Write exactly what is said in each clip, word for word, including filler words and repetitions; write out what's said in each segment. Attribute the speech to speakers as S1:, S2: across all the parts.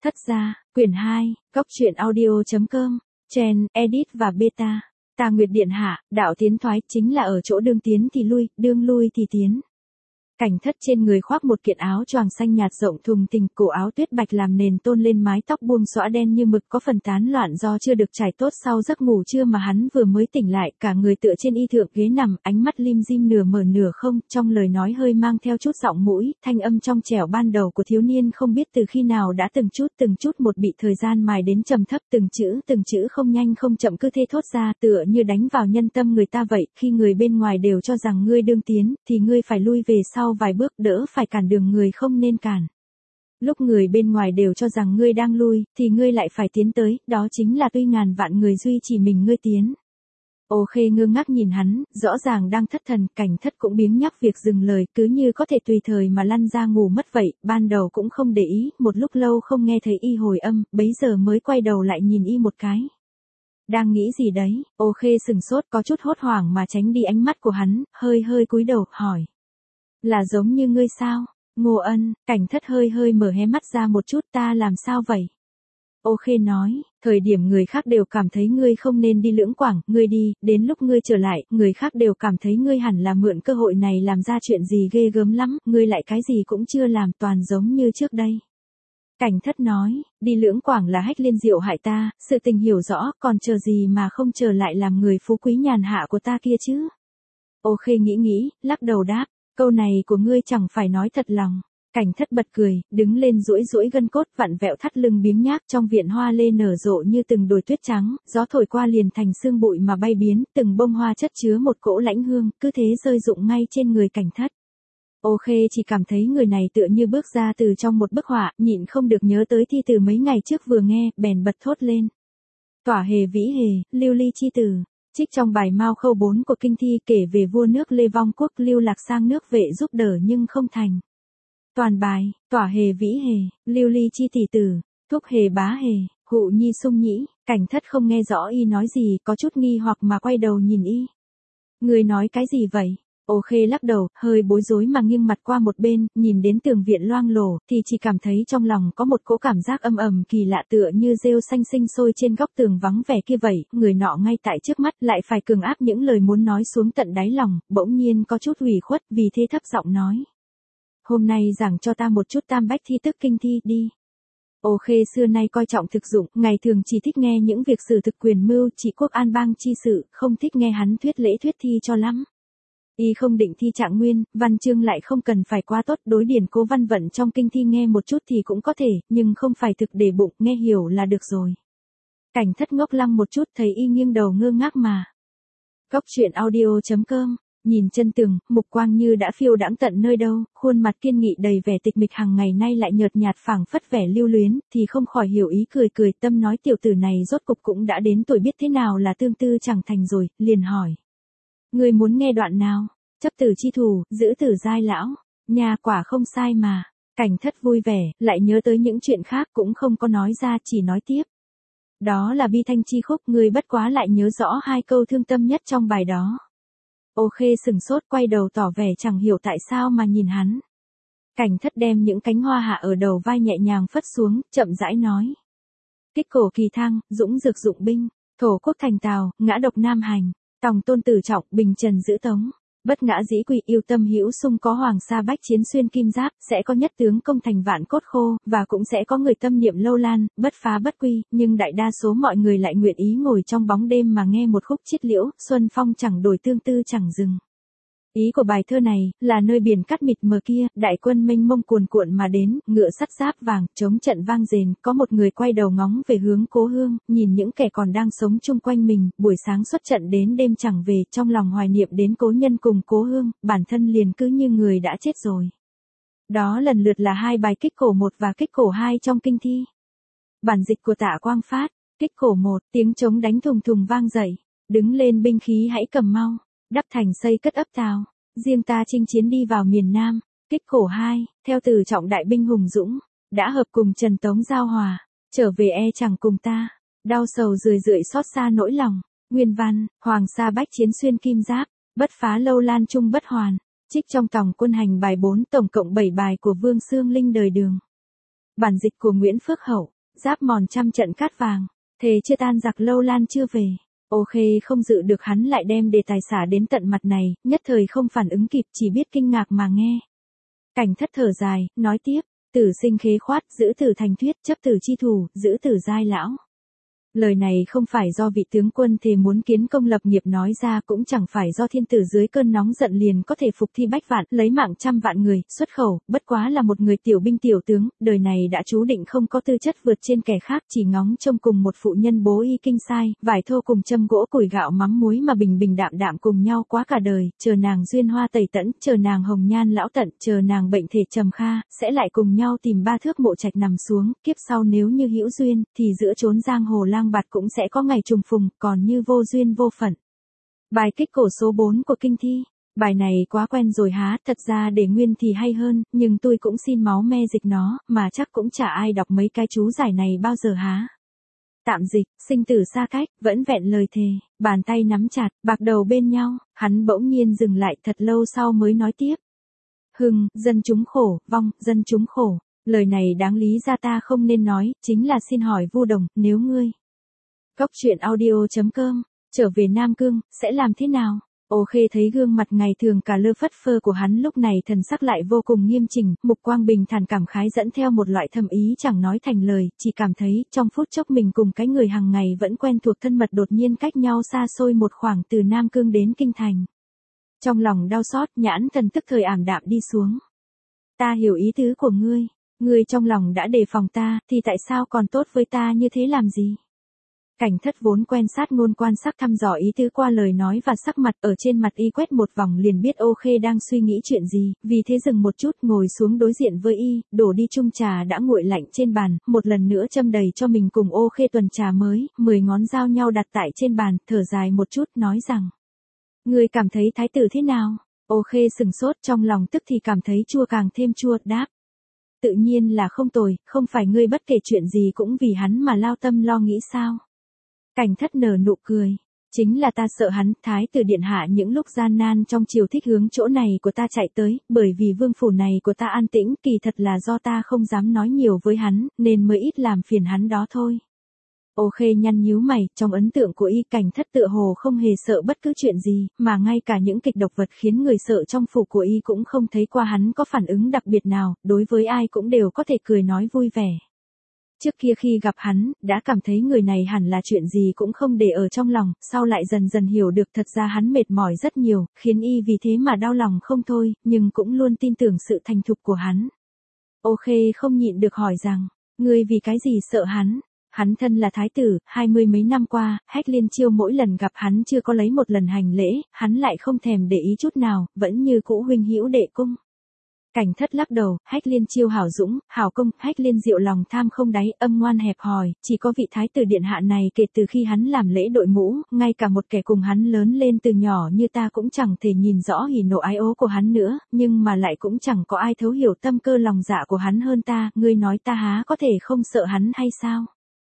S1: Thất gia, quyển hai, góc truyện audio.com, Trend, Edit và Beta. Tà Nguyệt điện hạ, đạo tiến thoái chính là ở chỗ đương tiến thì lui, đương lui thì tiến. Cảnh Thất trên người khoác một kiện áo choàng xanh nhạt rộng thùng thình, cổ áo tuyết bạch làm nền tôn lên mái tóc buông xõa đen như mực có phần tán loạn do chưa được trải tốt sau giấc ngủ trưa mà hắn vừa mới tỉnh lại, cả người tựa trên y thượng ghế nằm, ánh mắt lim dim nửa mở nửa không, trong lời nói hơi mang theo chút giọng mũi, thanh âm trong trẻo ban đầu của thiếu niên không biết từ khi nào đã từng chút từng chút một bị thời gian mài đến trầm thấp, từng chữ từng chữ không nhanh không chậm cứ thế thốt ra, tựa như đánh vào nhân tâm người ta vậy, khi người bên ngoài đều cho rằng ngươi đương tiến, thì ngươi phải lui về sau vài bước, đỡ phải cản đường người không nên cản. Lúc người bên ngoài đều cho rằng ngươi đang lui, thì ngươi lại phải tiến tới, đó chính là tuy ngàn vạn người duy chỉ mình ngươi tiến. Ô Khê ngơ ngác nhìn hắn, rõ ràng đang thất thần, Cảnh Thất cũng biếng nhắc việc dừng lời, cứ như có thể tùy thời mà lăn ra ngủ mất vậy, ban đầu cũng không để ý, một lúc lâu không nghe thấy y hồi âm, bấy giờ mới quay đầu lại nhìn y một cái. Đang nghĩ gì đấy? Ô Khê sừng sốt có chút hốt hoảng mà tránh đi ánh mắt của hắn, hơi hơi cúi đầu, hỏi. Là giống như ngươi sao? Ngô Ân, Cảnh Thất hơi hơi mở hé mắt ra một chút, ta làm sao vậy? Ô Khê nói, thời điểm người khác đều cảm thấy ngươi không nên đi Lưỡng Quảng, ngươi đi, đến lúc ngươi trở lại, người khác đều cảm thấy ngươi hẳn là mượn cơ hội này làm ra chuyện gì ghê gớm lắm, ngươi lại cái gì cũng chưa làm, toàn giống như trước đây. Cảnh Thất nói, đi Lưỡng Quảng là Hách Liên Diệu hại ta, sự tình hiểu rõ, còn chờ gì mà không trở lại làm người phú quý nhàn hạ của ta kia chứ? Ô Khê nghĩ nghĩ, lắc đầu đáp. Câu này của ngươi chẳng phải nói thật lòng. Cảnh Thất bật cười, đứng lên duỗi duỗi gân cốt vặn vẹo thắt lưng biếng nhác, trong viện hoa lê nở rộ như từng đồi tuyết trắng, gió thổi qua liền thành sương bụi mà bay biến, từng bông hoa chất chứa một cỗ lãnh hương, cứ thế rơi rụng ngay trên người Cảnh Thất. Ô Khê chỉ cảm thấy người này tựa như bước ra từ trong một bức họa, nhịn không được nhớ tới thi từ mấy ngày trước vừa nghe, bèn bật thốt lên. Tỏa hề vĩ hề, lưu ly chi tử. Trích trong bài Mao Khâu bốn của kinh thi kể về vua nước Lê Vong Quốc lưu lạc sang nước Vệ giúp đỡ nhưng không thành. Toàn bài, tỏa hề vĩ hề, lưu ly chi tỷ tử, thúc hề bá hề, hụ nhi sung nhĩ, Cảnh Thất không nghe rõ y nói gì, có chút nghi hoặc mà quay đầu nhìn y. Người nói cái gì vậy? Ô Khê lắc đầu, hơi bối rối mà nghiêng mặt qua một bên, nhìn đến tường viện loang lổ, thì chỉ cảm thấy trong lòng có một cỗ cảm giác âm ầm kỳ lạ tựa như rêu xanh sinh sôi trên góc tường vắng vẻ kia vậy, người nọ ngay tại trước mắt lại phải cường áp những lời muốn nói xuống tận đáy lòng, bỗng nhiên có chút ủy khuất, vì thế thấp giọng nói. Hôm nay giảng cho ta một chút tam bách thi tức kinh thi, đi. Ô Khê xưa nay coi trọng thực dụng, ngày thường chỉ thích nghe những việc sử thực quyền mưu, trị quốc an bang chi sự, không thích nghe hắn thuyết lễ thuyết thi cho lắm. Y không định thi trạng nguyên, văn chương lại không cần phải quá tốt, đối điển cố văn vận trong kinh thi nghe một chút thì cũng có thể, nhưng không phải thực để bụng, nghe hiểu là được rồi. Cảnh Thất ngốc lăng một chút thấy y nghiêng đầu ngơ ngác mà. Góc truyện audio.com, nhìn chân tường, mục quang như đã phiêu đãng tận nơi đâu, khuôn mặt kiên nghị đầy vẻ tịch mịch hàng ngày nay lại nhợt nhạt phảng phất vẻ lưu luyến, thì không khỏi hiểu ý cười cười tâm nói tiểu tử này rốt cục cũng đã đến tuổi biết thế nào là tương tư chẳng thành rồi, liền hỏi. Ngươi muốn nghe đoạn nào? Chấp tử chi thủ, giữ tử giai lão. Nhà quả không sai mà. Cảnh Thất vui vẻ, lại nhớ tới những chuyện khác cũng không có nói ra, chỉ nói tiếp. Đó là bi thanh chi khúc, ngươi bất quá lại nhớ rõ hai câu thương tâm nhất trong bài đó. Ô Khê sừng sốt quay đầu tỏ vẻ chẳng hiểu tại sao mà nhìn hắn. Cảnh Thất đem những cánh hoa hạ ở đầu vai nhẹ nhàng phất xuống, chậm rãi nói. Kích cổ kỳ thăng, dũng dược dụng binh, thổ quốc thành tào, ngã độc nam hành. Tòng tôn tử trọng, bình trần giữ tống. Bất ngã dĩ quỷ yêu tâm hữu sung có hoàng sa bách chiến xuyên kim giáp, sẽ có nhất tướng công thành vạn cốt khô, và cũng sẽ có người tâm niệm lâu lan, bất phá bất quy, nhưng đại đa số mọi người lại nguyện ý ngồi trong bóng đêm mà nghe một khúc chiết liễu, xuân phong chẳng đổi tương tư chẳng dừng. Ý của bài thơ này, là nơi biển cát mịt mờ kia, đại quân mênh mông cuồn cuộn mà đến, ngựa sắt giáp vàng, chống trận vang rền, có một người quay đầu ngóng về hướng cố hương, nhìn những kẻ còn đang sống chung quanh mình, buổi sáng xuất trận đến đêm chẳng về, trong lòng hoài niệm đến cố nhân cùng cố hương, bản thân liền cứ như người đã chết rồi. Đó lần lượt là hai bài kích cổ một và kích cổ hai trong kinh thi. Bản dịch của Tạ Quang Phát, kích cổ một, tiếng trống đánh thùng thùng vang dậy, đứng lên binh khí hãy cầm mau. Đắp thành xây cất ấp tào, riêng ta chinh chiến đi vào miền Nam, kích cổ hai, theo từ trọng đại binh hùng dũng, đã hợp cùng Trần Tống giao hòa, trở về e chẳng cùng ta, đau sầu rười rượi xót xa nỗi lòng, nguyên văn, hoàng sa bách chiến xuyên kim giáp, bất phá lâu lan trung bất hoàn, trích trong Tòng quân hành bài bốn tổng cộng bảy bài của Vương Xương Linh đời Đường. Bản dịch của Nguyễn Phước Hậu. giáp mòn trăm trận cát vàng, thề chưa tan giặc lâu lan chưa về. Ô Khê không dự được hắn lại đem đề tài xả đến tận mặt này, nhất thời không phản ứng kịp, chỉ biết kinh ngạc mà nghe. Cảnh Thất thở dài, nói tiếp, tử sinh khế khoát, giữ tử thành thuyết, chấp tử chi thủ, giữ tử giai lão. Lời này không phải do vị tướng quân thề muốn kiến công lập nghiệp nói ra, cũng chẳng phải do thiên tử dưới cơn nóng giận liền có thể phục thi bách vạn, lấy mạng trăm vạn người, xuất khẩu, bất quá là một người tiểu binh tiểu tướng, đời này đã chú định không có tư chất vượt trên kẻ khác, chỉ ngóng trông cùng một phụ nhân bố y kinh sai, vải thô cùng châm gỗ củi gạo mắm muối mà bình bình đạm đạm cùng nhau quá cả đời, chờ nàng duyên hoa tẩy tẫn, chờ nàng hồng nhan lão tận, chờ nàng bệnh thể trầm kha, sẽ lại cùng nhau tìm ba thước mộ trạch nằm xuống, kiếp sau nếu như hữu duyên, thì giữa chốn giang hồ lang bạt cũng sẽ có ngày trùng phùng, còn như vô duyên vô phận. Bài kích cổ số bốn của kinh thi. Bài này quá quen rồi há, thật ra để nguyên thì hay hơn, nhưng tôi cũng xin máu me dịch nó, mà chắc cũng chả ai đọc mấy cái chú giải này bao giờ há. Tạm dịch, sinh tử xa cách, vẫn vẹn lời thề, bàn tay nắm chặt, bạc đầu bên nhau, hắn bỗng nhiên dừng lại thật lâu sau mới nói tiếp. Hưng, dân chúng khổ, vong, dân chúng khổ, lời này đáng lý ra ta không nên nói, chính là xin hỏi Vu Đồng, nếu ngươi Góc truyện audio chấm com, trở về Nam Cương, sẽ làm thế nào? Ô Khê thấy gương mặt ngày thường cả lơ phất phơ của hắn lúc này thần sắc lại vô cùng nghiêm chỉnh, mục quang bình thản cảm khái dẫn theo một loại thâm ý chẳng nói thành lời, chỉ cảm thấy trong phút chốc mình cùng cái người hàng ngày vẫn quen thuộc thân mật đột nhiên cách nhau xa xôi một khoảng từ Nam Cương đến Kinh Thành. Trong lòng đau xót, nhãn thần tức thời ảm đạm đi xuống. Ta hiểu ý tứ của ngươi, ngươi trong lòng đã đề phòng ta, thì tại sao còn tốt với ta như thế làm gì? Cảnh Thất vốn quen sát ngôn quan sát thăm dò ý tứ qua lời nói và sắc mặt, ở trên mặt y quét một vòng liền biết Ô Khê đang suy nghĩ chuyện gì, vì thế dừng một chút ngồi xuống đối diện với y, đổ đi chung trà đã nguội lạnh trên bàn, một lần nữa châm đầy cho mình cùng Ô Khê tuần trà mới, mười ngón giao nhau đặt tại trên bàn, thở dài một chút nói rằng. Ngươi cảm thấy thái tử thế nào? Ô Khê sừng sốt trong lòng tức thì cảm thấy chua càng thêm chua, đáp. Tự nhiên là không tồi, không phải ngươi bất kể chuyện gì cũng vì hắn mà lao tâm lo nghĩ sao? Cảnh Thất nở nụ cười. Chính là ta sợ hắn, thái tử điện hạ những lúc gian nan trong triều thích hướng chỗ này của ta chạy tới, bởi vì vương phủ này của ta an tĩnh, kỳ thật là do ta không dám nói nhiều với hắn, nên mới ít làm phiền hắn đó thôi. Ô Khê nhăn nhíu mày, trong ấn tượng của y Cảnh Thất tựa hồ không hề sợ bất cứ chuyện gì, mà ngay cả những kịch độc vật khiến người sợ trong phủ của y cũng không thấy qua hắn có phản ứng đặc biệt nào, đối với ai cũng đều có thể cười nói vui vẻ. Trước kia khi gặp hắn, đã cảm thấy người này hẳn là chuyện gì cũng không để ở trong lòng, sau lại dần dần hiểu được thật ra hắn mệt mỏi rất nhiều, khiến y vì thế mà đau lòng không thôi, nhưng cũng luôn tin tưởng sự thành thục của hắn. Ô Khê không nhịn được hỏi rằng, ngươi vì cái gì sợ hắn? Hắn thân là thái tử, hai mươi mấy năm qua, Hách Liên Chiêu mỗi lần gặp hắn chưa có lấy một lần hành lễ, hắn lại không thèm để ý chút nào, vẫn như cũ huynh hữu đệ cung. Cảnh Thất lắc đầu, Hách Liên Chiêu hảo dũng, hảo công, Hách Liên Diệu lòng tham không đáy, âm ngoan hẹp hòi, chỉ có vị thái tử điện hạ này kể từ khi hắn làm lễ đội mũ, ngay cả một kẻ cùng hắn lớn lên từ nhỏ như ta cũng chẳng thể nhìn rõ hỉ nộ ái ố của hắn nữa, nhưng mà lại cũng chẳng có ai thấu hiểu tâm cơ lòng dạ của hắn hơn ta, ngươi nói ta há có thể không sợ hắn hay sao?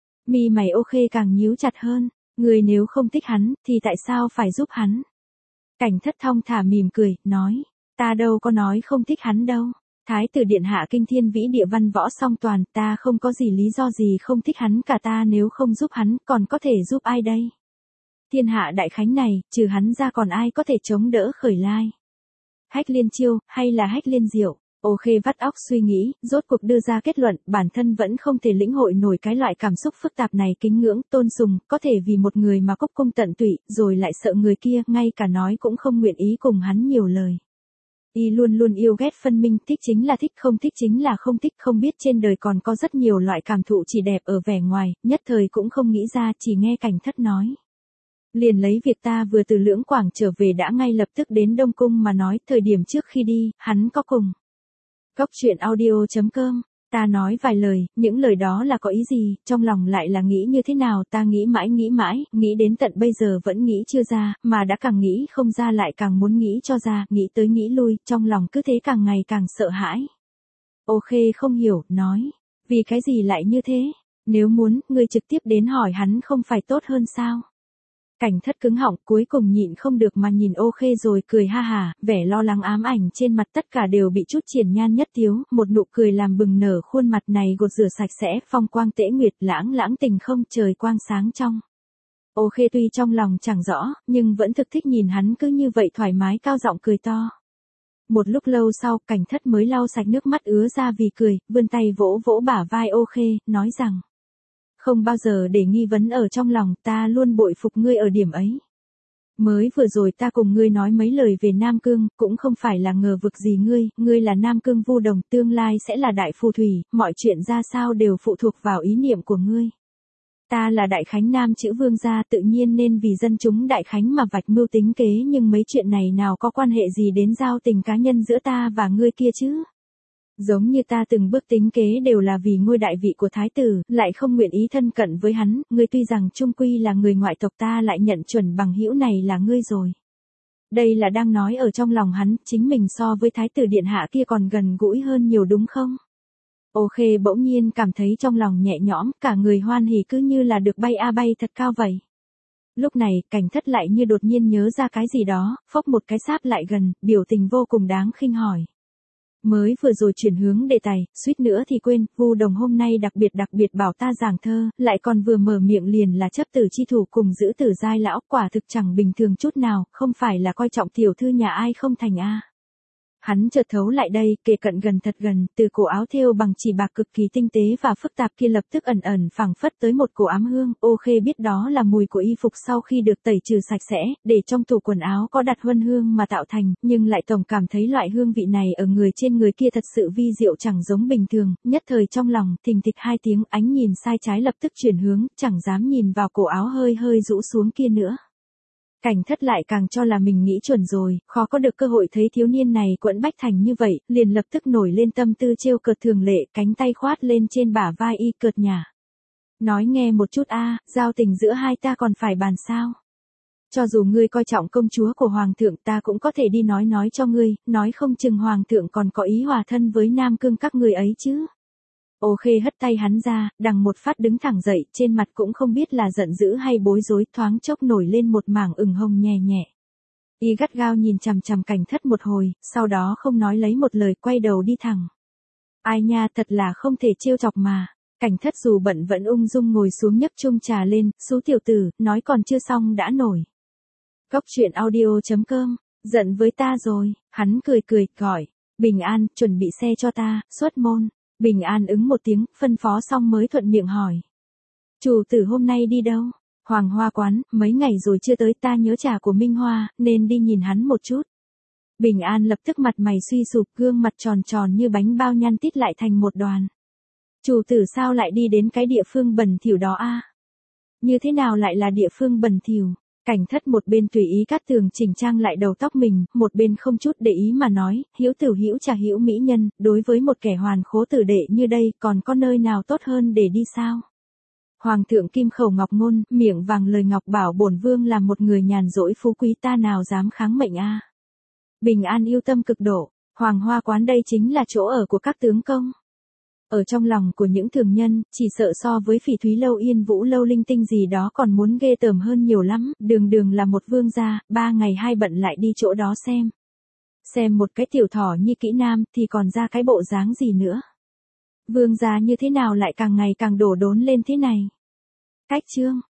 S1: Mi mày Ô Khê càng nhíu chặt hơn, ngươi nếu không thích hắn, thì tại sao phải giúp hắn? Cảnh Thất thong thả mỉm cười, nói. Ta đâu có nói không thích hắn đâu. Thái tử điện hạ kinh thiên vĩ địa văn võ song toàn, ta không có gì lý do gì không thích hắn cả, ta nếu không giúp hắn, còn có thể giúp ai đây? Thiên hạ đại khánh này, trừ hắn ra còn ai có thể chống đỡ khởi lai? Hách Liên Chiêu, hay là Hách Liên Diệu? Ô Khê vắt óc suy nghĩ, rốt cuộc đưa ra kết luận, bản thân vẫn không thể lĩnh hội nổi cái loại cảm xúc phức tạp này, kính ngưỡng, tôn sùng, có thể vì một người mà cúc cung tận tụy, rồi lại sợ người kia, ngay cả nói cũng không nguyện ý cùng hắn nhiều lời. Y luôn luôn yêu ghét phân minh, thích chính là thích, không thích chính là không thích, không biết trên đời còn có rất nhiều loại cảm thụ chỉ đẹp ở vẻ ngoài, nhất thời cũng không nghĩ ra, chỉ nghe Cảnh Thất nói. Liền lấy việc ta vừa từ Lưỡng Quảng trở về đã ngay lập tức đến Đông Cung mà nói, thời điểm trước khi đi, hắn có cùng. Góc truyện audio chấm com, ta nói vài lời, những lời đó là có ý gì, trong lòng lại là nghĩ như thế nào, ta nghĩ mãi nghĩ mãi, nghĩ đến tận bây giờ vẫn nghĩ chưa ra, mà đã càng nghĩ không ra lại càng muốn nghĩ cho ra, nghĩ tới nghĩ lui, trong lòng cứ thế càng ngày càng sợ hãi. Ô Khê không hiểu, nói, vì cái gì lại như thế, nếu muốn, ngươi trực tiếp đến hỏi hắn không phải tốt hơn sao? Cảnh Thất cứng họng, cuối cùng nhịn không được mà nhìn Ô Khê rồi cười ha hả, vẻ lo lắng ám ảnh trên mặt tất cả đều bị chút triển nhan nhất thiếu, một nụ cười làm bừng nở khuôn mặt này gột rửa sạch sẽ, phong quang tễ nguyệt, lãng lãng tình không, trời quang sáng trong. Ô Khê tuy trong lòng chẳng rõ, nhưng vẫn thực thích nhìn hắn cứ như vậy thoải mái cao giọng cười to. Một lúc lâu sau, Cảnh Thất mới lau sạch nước mắt ứa ra vì cười, vươn tay vỗ vỗ bả vai Ô Khê, nói rằng: không bao giờ để nghi vấn ở trong lòng, ta luôn bội phục ngươi ở điểm ấy. Mới vừa rồi ta cùng ngươi nói mấy lời về Nam Cương, cũng không phải là ngờ vực gì ngươi, ngươi là Nam Cương Vu Đồng, tương lai sẽ là đại phù thủy, mọi chuyện ra sao đều phụ thuộc vào ý niệm của ngươi. Ta là Đại Khánh Nam chữ vương gia, tự nhiên nên vì dân chúng Đại Khánh mà vạch mưu tính kế, nhưng mấy chuyện này nào có quan hệ gì đến giao tình cá nhân giữa ta và ngươi kia chứ? Giống như ta từng bước tính kế đều là vì ngôi đại vị của thái tử, lại không nguyện ý thân cận với hắn, ngươi tuy rằng trung quy là người ngoại tộc, ta lại nhận chuẩn bằng hữu này là ngươi rồi. Đây là đang nói ở trong lòng hắn, chính mình so với thái tử điện hạ kia còn gần gũi hơn nhiều đúng không? Ô Khê bỗng nhiên cảm thấy trong lòng nhẹ nhõm, cả người hoan hỉ cứ như là được bay a bay thật cao vậy. Lúc này, Cảnh Thất lại như đột nhiên nhớ ra cái gì đó, phốc một cái sáp lại gần, biểu tình vô cùng đáng khinh hỏi. Mới vừa rồi chuyển hướng đề tài, suýt nữa thì quên, Vu Đồng hôm nay đặc biệt đặc biệt bảo ta giảng thơ, lại còn vừa mở miệng liền là chấp tử chi thủ cùng giữ tử giai lão, quả thực chẳng bình thường chút nào, không phải là coi trọng tiểu thư nhà ai không thành a. Hắn chợt thấu lại đây, kề cận gần thật gần, từ cổ áo thêu bằng chỉ bạc cực kỳ tinh tế và phức tạp kia lập tức ẩn ẩn phảng phất tới một cổ ám hương, Ô Khê biết đó là mùi của y phục sau khi được tẩy trừ sạch sẽ, để trong tủ quần áo có đặt huân hương mà tạo thành, nhưng lại tổng cảm thấy loại hương vị này ở người trên người kia thật sự vi diệu chẳng giống bình thường, nhất thời trong lòng, thình thịch hai tiếng, ánh nhìn sai trái lập tức chuyển hướng, chẳng dám nhìn vào cổ áo hơi hơi rũ xuống kia nữa. Cảnh Thất lại càng cho là mình nghĩ chuẩn rồi, khó có được cơ hội thấy thiếu niên này quẫn bách thành như vậy, liền lập tức nổi lên tâm tư trêu cợt thường lệ, cánh tay khoát lên trên bả vai y cợt nhả. Nói nghe một chút a, giao tình giữa hai ta còn phải bàn sao? Cho dù ngươi coi trọng công chúa của hoàng thượng, ta cũng có thể đi nói nói cho ngươi, nói không chừng hoàng thượng còn có ý hòa thân với Nam Cương các ngươi ấy chứ. Ô Khê hất tay hắn ra, đằng một phát đứng thẳng dậy, trên mặt cũng không biết là giận dữ hay bối rối, thoáng chốc nổi lên một mảng ửng hồng nhẹ nhẹ. Y gắt gao nhìn chằm chằm Cảnh Thất một hồi, sau đó không nói lấy một lời, quay đầu đi thẳng. Ai nha, thật là không thể trêu chọc mà. Cảnh Thất dù bận vẫn ung dung ngồi xuống nhấc chung trà lên, "Sú tiểu tử, nói còn chưa xong đã nổi." Góc truyện audio chấm com, giận với ta rồi, hắn cười cười, gọi, "Bình An, chuẩn bị xe cho ta, xuất môn." Bình An ứng một tiếng, phân phó xong mới thuận miệng hỏi. "Chủ tử hôm nay đi đâu?" "Hoàng Hoa Quán, mấy ngày rồi chưa tới, ta nhớ trà của Minh Hoa, nên đi nhìn hắn một chút." Bình An lập tức mặt mày suy sụp, gương mặt tròn tròn như bánh bao nhăn tít lại thành một đoàn. "Chủ tử sao lại đi đến cái địa phương bẩn thỉu đó a?" "Như thế nào lại là địa phương bẩn thỉu?" Cảnh Thất một bên tùy ý cắt tường chỉnh trang lại đầu tóc mình, một bên không chút để ý mà nói, "Hữu tử hữu trà hữu mỹ nhân, đối với một kẻ hoàn khố tử đệ như đây, còn có nơi nào tốt hơn để đi sao?" Hoàng thượng kim khẩu ngọc ngôn, miệng vàng lời ngọc bảo bổn vương là một người nhàn rỗi phú quý, ta nào dám kháng mệnh a. Bình An yêu tâm cực độ, Hoàng Hoa Quán đây chính là chỗ ở của các tướng công. Ở trong lòng của những thường nhân, chỉ sợ so với Phỉ Thúy Lâu Yên Vũ Lâu linh tinh gì đó còn muốn ghê tởm hơn nhiều lắm, đường đường là một vương gia, ba ngày hai bận lại đi chỗ đó xem. Xem một cái tiểu thỏ như Kỹ Nam thì còn ra cái bộ dáng gì nữa. Vương gia như thế nào lại càng ngày càng đổ đốn lên thế này. Cách chương.